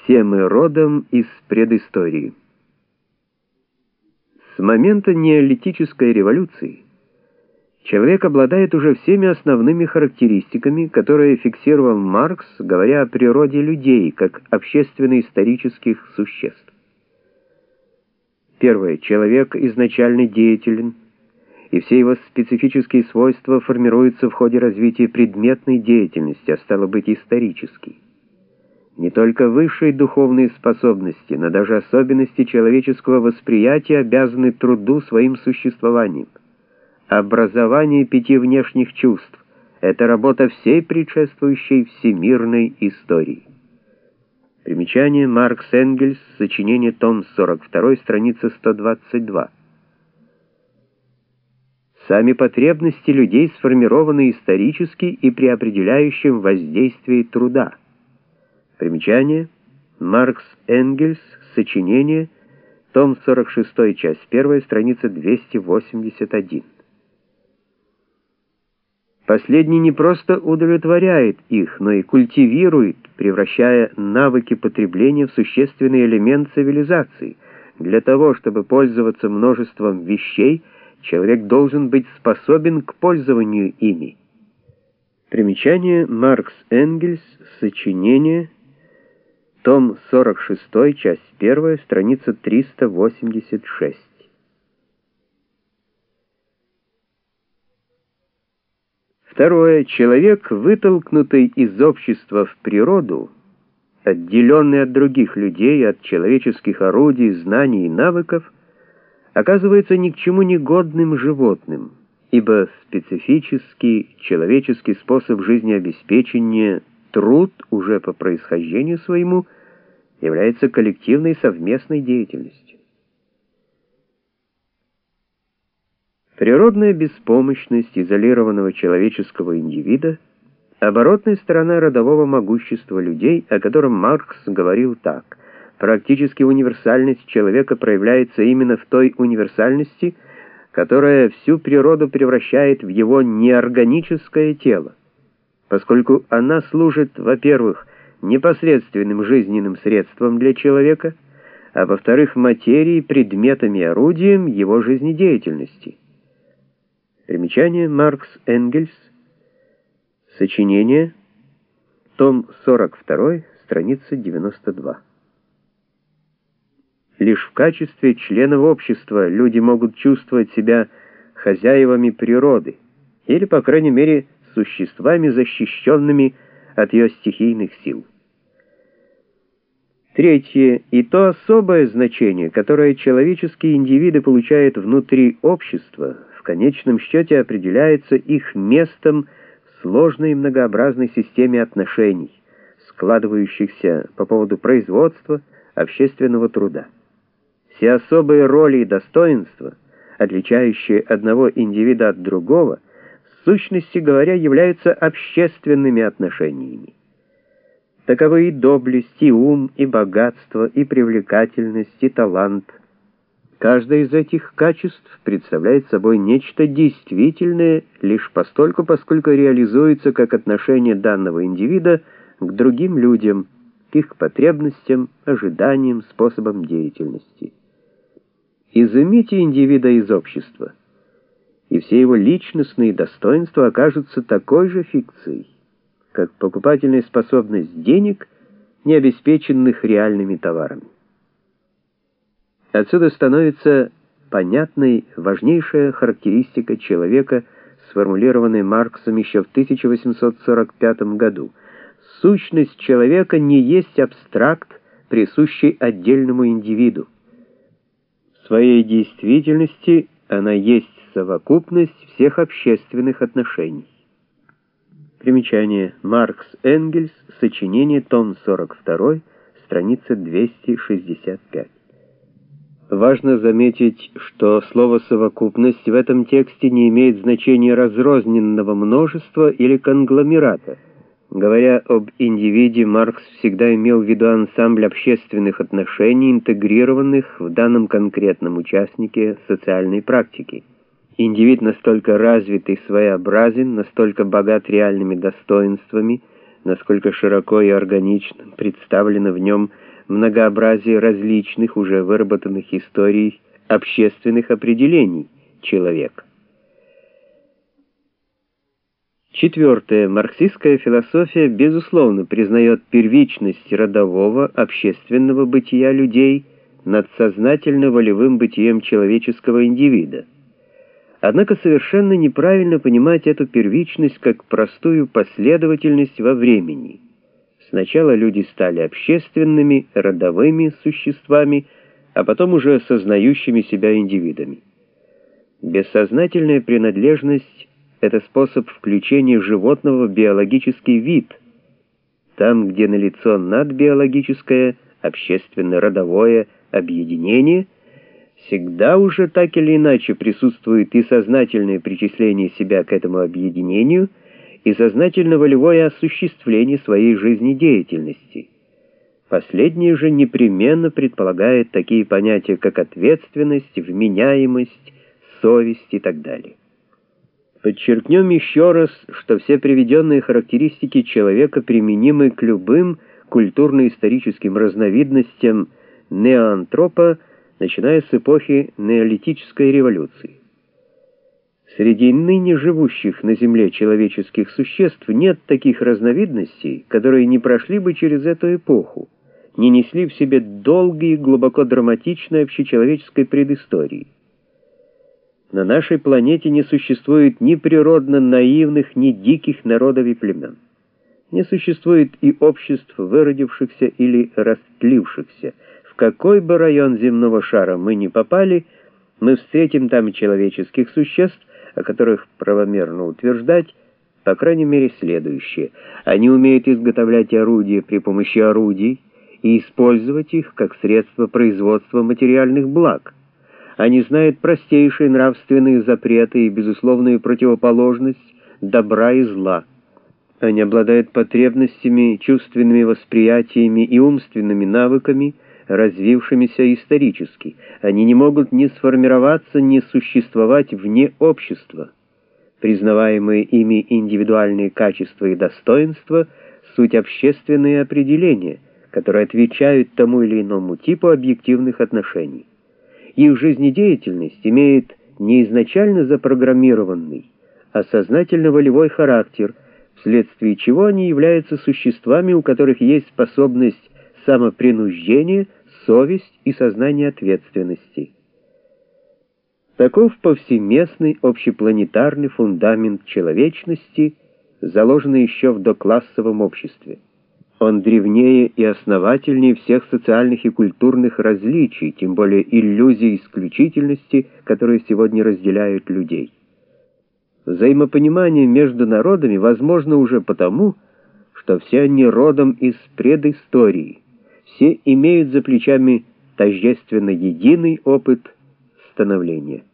Все мы родом из предыстории. С момента неолитической революции человек обладает уже всеми основными характеристиками, которые фиксировал Маркс, говоря о природе людей как общественно-исторических существ. Первое. Человек изначально деятелен, и все его специфические свойства формируются в ходе развития предметной деятельности, а стало быть, исторической. Не только высшие духовные способности, но даже особенности человеческого восприятия обязаны труду своим существованием. Образование 5 внешних чувств — это работа всей предшествующей всемирной истории. Примечание: Маркс Энгельс, сочинение, том 42, страница 122. Сами потребности людей сформированы исторически и при определяющем воздействии труда. Примечание: Маркс Энгельс, сочинение, том 46, часть 1, страница 281. Последний не просто удовлетворяет их, но и культивирует, превращая навыки потребления в существенный элемент цивилизации. Для того, чтобы пользоваться множеством вещей, человек должен быть способен к пользованию ими. Примечание: Маркс Энгельс, сочинение, том 46, часть 1, страница 386. Второе. Человек, вытолкнутый из общества в природу, отделенный от других людей, от человеческих орудий, знаний и навыков, оказывается ни к чему не годным животным, ибо специфический человеческий способ жизнеобеспечения, труд уже по происхождению своему, является коллективной совместной деятельностью. Природная беспомощность изолированного человеческого индивида — оборотная сторона родового могущества людей, о котором Маркс говорил так: практически универсальность человека проявляется именно в той универсальности, которая всю природу превращает в его неорганическое тело, поскольку она служит, во-первых, непосредственным жизненным средством для человека, а во-вторых, материей, предметом и орудием его жизнедеятельности. Примечание: Маркс Энгельс, сочинение, том 42, страница 92. Лишь в качестве членов общества люди могут чувствовать себя хозяевами природы, или, по крайней мере, существами, защищенными от ее стихийных сил. Третье. И то особое значение, которое человеческие индивиды получают внутри общества, в конечном счете определяется их местом в сложной и многообразной системе отношений, складывающихся по поводу производства, общественного труда. Все особые роли и достоинства, отличающие одного индивида от другого, в сущности говоря, являются общественными отношениями. Таковы и доблесть, и ум, и богатство, и привлекательность, и талант. Каждое из этих качеств представляет собой нечто действительное лишь постольку, поскольку реализуется как отношение данного индивида к другим людям, к их потребностям, ожиданиям, способам деятельности. Изымите индивида из общества, и все его личностные достоинства окажутся такой же фикцией, как покупательная способность денег, не обеспеченных реальными товарами. Отсюда становится понятной важнейшая характеристика человека, сформулированная Марксом еще в 1845 году. Сущность человека не есть абстракт, присущий отдельному индивиду. В своей действительности она есть совокупность всех общественных отношений. Примечание: Маркс Энгельс, сочинение, том 42, страница 265. Важно заметить, что слово «совокупность» в этом тексте не имеет значения разрозненного множества или конгломерата. Говоря об индивиде, Маркс всегда имел в виду ансамбль общественных отношений, интегрированных в данном конкретном участнике социальной практики. Индивид настолько развит и своеобразен, настолько богат реальными достоинствами, насколько широко и органично представлено в нем многообразие различных, уже выработанных историй общественных определений человека. Четвертое. Марксистская философия, безусловно, признает первичность родового, общественного бытия людей над сознательно-волевым бытием человеческого индивида. Однако совершенно неправильно понимать эту первичность как простую последовательность во времени. Сначала люди стали общественными, родовыми существами, а потом уже сознающими себя индивидами. Бессознательная принадлежность — это способ включения животного в биологический вид. Там, где налицо надбиологическое, общественно-родовое объединение, всегда уже так или иначе присутствует и сознательное причисление себя к этому объединению, и сознательно-волевое осуществление своей жизнедеятельности. Последнее же непременно предполагает такие понятия, как ответственность, вменяемость, совесть и так далее. Подчеркнем еще раз, что все приведенные характеристики человека применимы к любым культурно-историческим разновидностям неоантропа, начиная с эпохи неолитической революции. Среди ныне живущих на Земле человеческих существ нет таких разновидностей, которые не прошли бы через эту эпоху, не несли в себе долгой и глубоко драматичной общечеловеческой предыстории. На нашей планете не существует ни природно наивных, ни диких народов и племен. Не существует и обществ, выродившихся или растлившихся. В какой бы район земного шара мы ни попали, мы встретим там человеческих существ, о которых правомерно утверждать, по крайней мере, следующее. Они умеют изготовлять орудия при помощи орудий и использовать их как средство производства материальных благ. Они знают простейшие нравственные запреты и безусловную противоположность добра и зла. Они обладают потребностями, чувственными восприятиями и умственными навыками, развившимися исторически. Они не могут ни сформироваться, ни существовать вне общества. Признаваемые ими индивидуальные качества и достоинства — суть общественные определения, которые отвечают тому или иному типу объективных отношений. Их жизнедеятельность имеет не изначально запрограммированный, а сознательно-волевой характер, вследствие чего они являются существами, у которых есть способность самопринуждения, совесть и сознание ответственности. Таков повсеместный общепланетарный фундамент человечности, заложенный еще в доклассовом обществе. Он древнее и основательнее всех социальных и культурных различий, тем более иллюзий исключительности, которые сегодня разделяют людей. Взаимопонимание между народами возможно уже потому, что все они родом из предыстории, все имеют за плечами тождественно единый опыт становления.